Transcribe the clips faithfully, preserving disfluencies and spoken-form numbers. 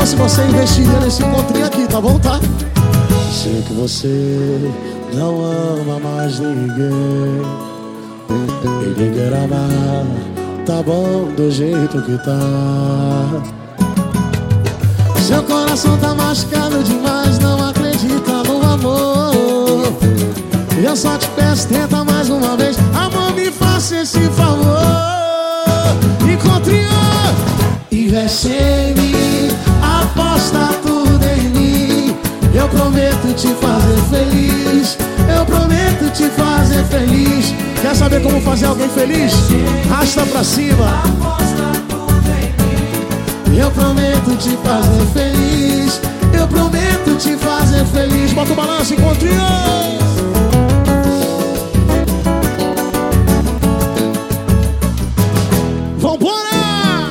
fosse você, investiria nesse encontrinho aqui, tá bom, tá? Sei que você não ama mais ninguém e ninguém ama, tá bom do jeito que tá. Seu coração tá machucado demais, não acredita no amor. Eu só te peço, tenta mais uma vez. Amor, me faça esse favor. Encontre-o, investe em mim, aposta tudo em mim. Eu prometo te fazer feliz, eu prometo te fazer feliz. Quer saber como fazer alguém feliz? Rasta pra cima. Eu prometo te fazer feliz, eu prometo te fazer feliz. Bota o balanço, encontre-o. Vambora!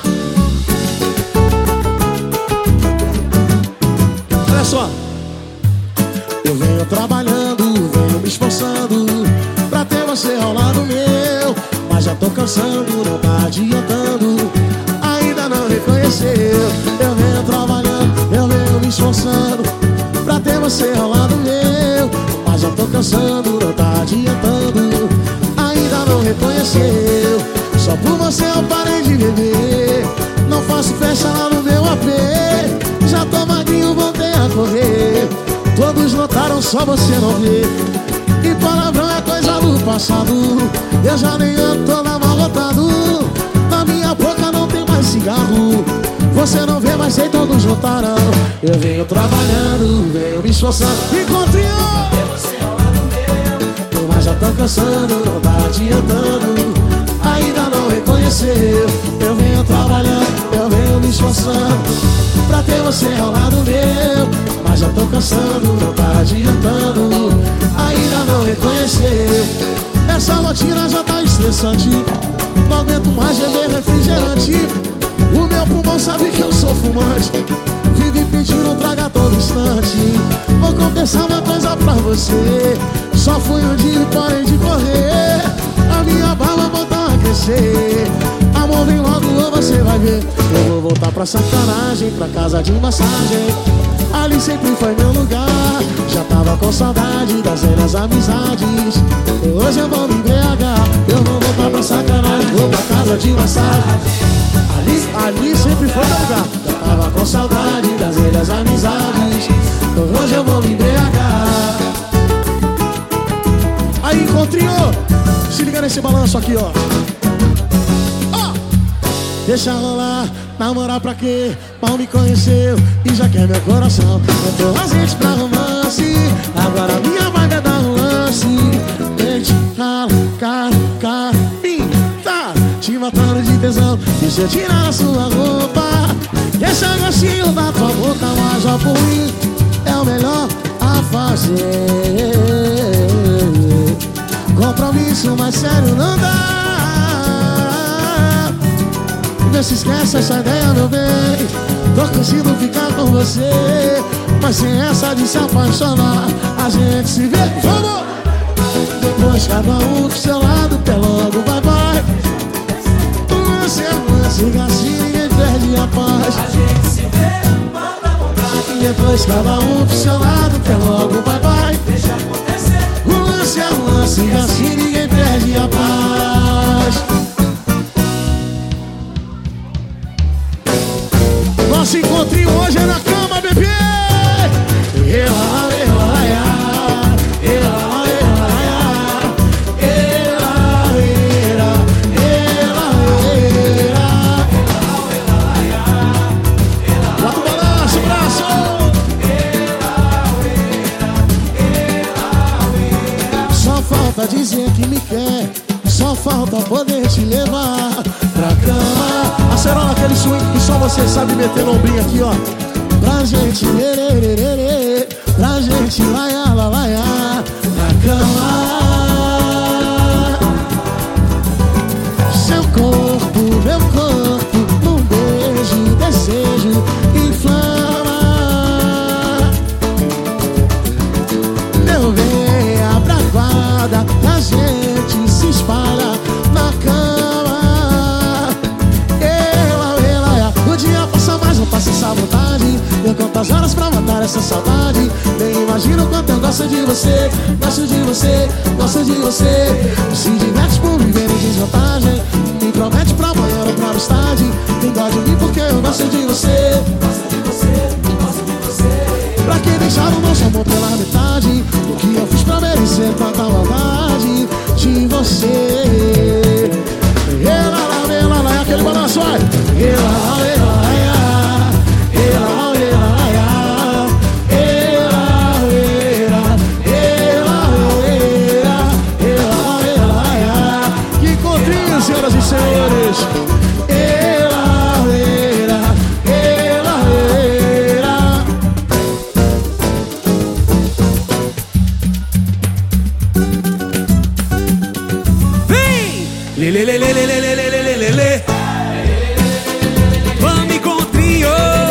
Olha só. Eu venho trabalhando, venho me esforçando pra ter você ao lado meu, mas já tô cansando, não tá adiantando, ainda não reconheceu. Eu venho trabalhando, eu venho me esforçando pra ter você ao lado meu, mas já tô cansando, não tá adiantando, ainda não reconheceu. Só por você eu parei de beber, não faço festa lá no meu A P, já tô magrinho, voltei a correr. Todos notaram, só você não vê. E palavrão é coisa do passado, eu já nem ando todo amarrotado. Na minha boca não tem mais cigarro, você não vê, mas sei, todos notaram. Eu venho trabalhando, venho me esforçando. Encontre-o, mas já tô cansando, não tá adiantando, ainda não reconheceu. Eu venho trabalhando, eu venho me esforçando pra ter você ao lado meu, mas já tô cansando, não tá adiantando, ainda não reconheceu. Essa rotina já tá estressante, não aguento mais beber refrigerante. O meu pulmão sabe que eu sou fumante, vive pedindo traga todo instante. Vou confessar uma coisa pra você, só fui um dia e parei de correr. A minha barba voltou a crescer, amor, vem logo ou você vai ver. Eu vou voltar pra sacanagem, pra casa de massagem, ali sempre foi meu lugar. Já tava com saudade das velhas amizades, hoje eu vou me embriagar. Eu vou voltar pra sacanagem, vou pra casa de massagem, ali, ali sempre foi meu lugar. Já tava com saudade das velhas amizades, hoje eu vou me embriagar. Aí, encontrinho, se liga nesse balanço aqui, ó. Deixa rolar, namorar pra quê? Mal me conheceu e já quer meu coração. Eu tô ausente pra romance, agora minha vibe é dar um lance. Gente, cara, cara, cara, tá te matando de tesão. E se eu tirar a sua roupa, esse gostinho da tua boca, mas já por mim é o melhor a fazer. Compromisso mais sério não dá. Vê se esquece essa ideia, meu bem. Tô conseguindo ficar com você, mas sem essa de se apaixonar, a gente se vê. Vamos! Depois cada um pro seu lado, até logo, bye bye. Lance é lance, gatinho, ninguém perde a paz. A gente se vê, manda vontade. Depois cada um pro seu lado, até logo, bye bye. Deixa acontecer. Lance é lance, gatinho, ninguém perde a paz. Nosso encontrinho hoje é na cama, bebê. Ela, ela, ela, ela, ela, ela, ela. Bota o balanço, braço. Só falta dizer que me quer, só falta poder te levar pra cama. Acerola aquele swing que só você sabe meter no ombrinho aqui, ó. Pra gente, lerê, pra gente laiá, laiá, pra cama. Seu corpo, meu corpo, num beijo, desejo, inflama. Meu veia pra guarda, a gente se espalha na cama. Ela, ela, o dia passa mais, não passa essa vontade. essa saudade. Nem imagino o quanto eu gosto de você. Gosto de você, gosto de você. Se diverte por viver em desvantagem. Me promete pra amanhã ou pra mais tarde. Tem dó de mim porque eu gosto de você. Gosto de você, gosto de você. Pra que deixar o nosso amor pela metade? O que eu fiz pra merecer tanta maldade de você? Ela, ela, ela, ela, aquele balanço, vai! Ela, ela, ela, ela, ela, ela, ela, ela, ela, que encontrinho, senhoras e senhores! Ela, ela, ela, ela. Vem! Lê, lê, lê, lê, lê, lê, lê, lê, lê, lê, lê. Vamos, encontrinho!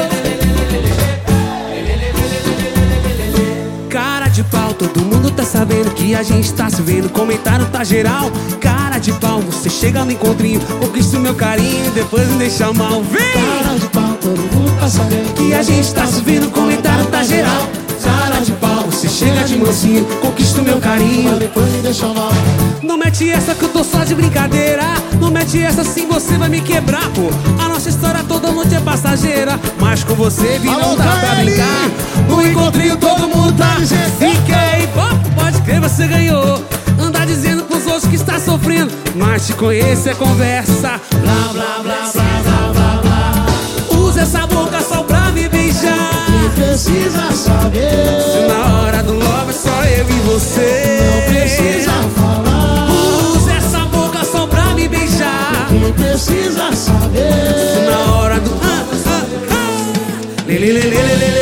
Cara de pau, todo mundo tá sabendo que a gente tá se vendo. Comentário tá geral. Cara de pau, você chega no encontrinho, conquista o meu carinho, depois me deixa mal. Vem! Cara de pau, todo mundo tá sabendo Que a gente tá se vendo, comentário tá geral. Cara de pau, você chega de mansinho, conquista o meu carinho, mas depois me deixa mal. Não mete essa que eu tô só de brincadeira. Não mete essa assim, você vai me quebrar, pô. A nossa história toda noite é passageira, mas com você vi não Alô, dá pra Kaeli! brincar. No encontrinho todo mundo tá dizendo fica aí, pô, pode crer, você ganhou. Anda dizendo pros outros que está sofrendo, mas te conheço é conversa. Blá, blá, blá, blá, blá, blá, blá. Usa essa boca só pra me beijar. Quem precisa saber? Se na hora do love é só eu e você. Não precisa falar. Usa essa boca só pra me beijar. Quem precisa saber? Se na hora do ah, ah, ah. Lê, lê, lê, lê, lê,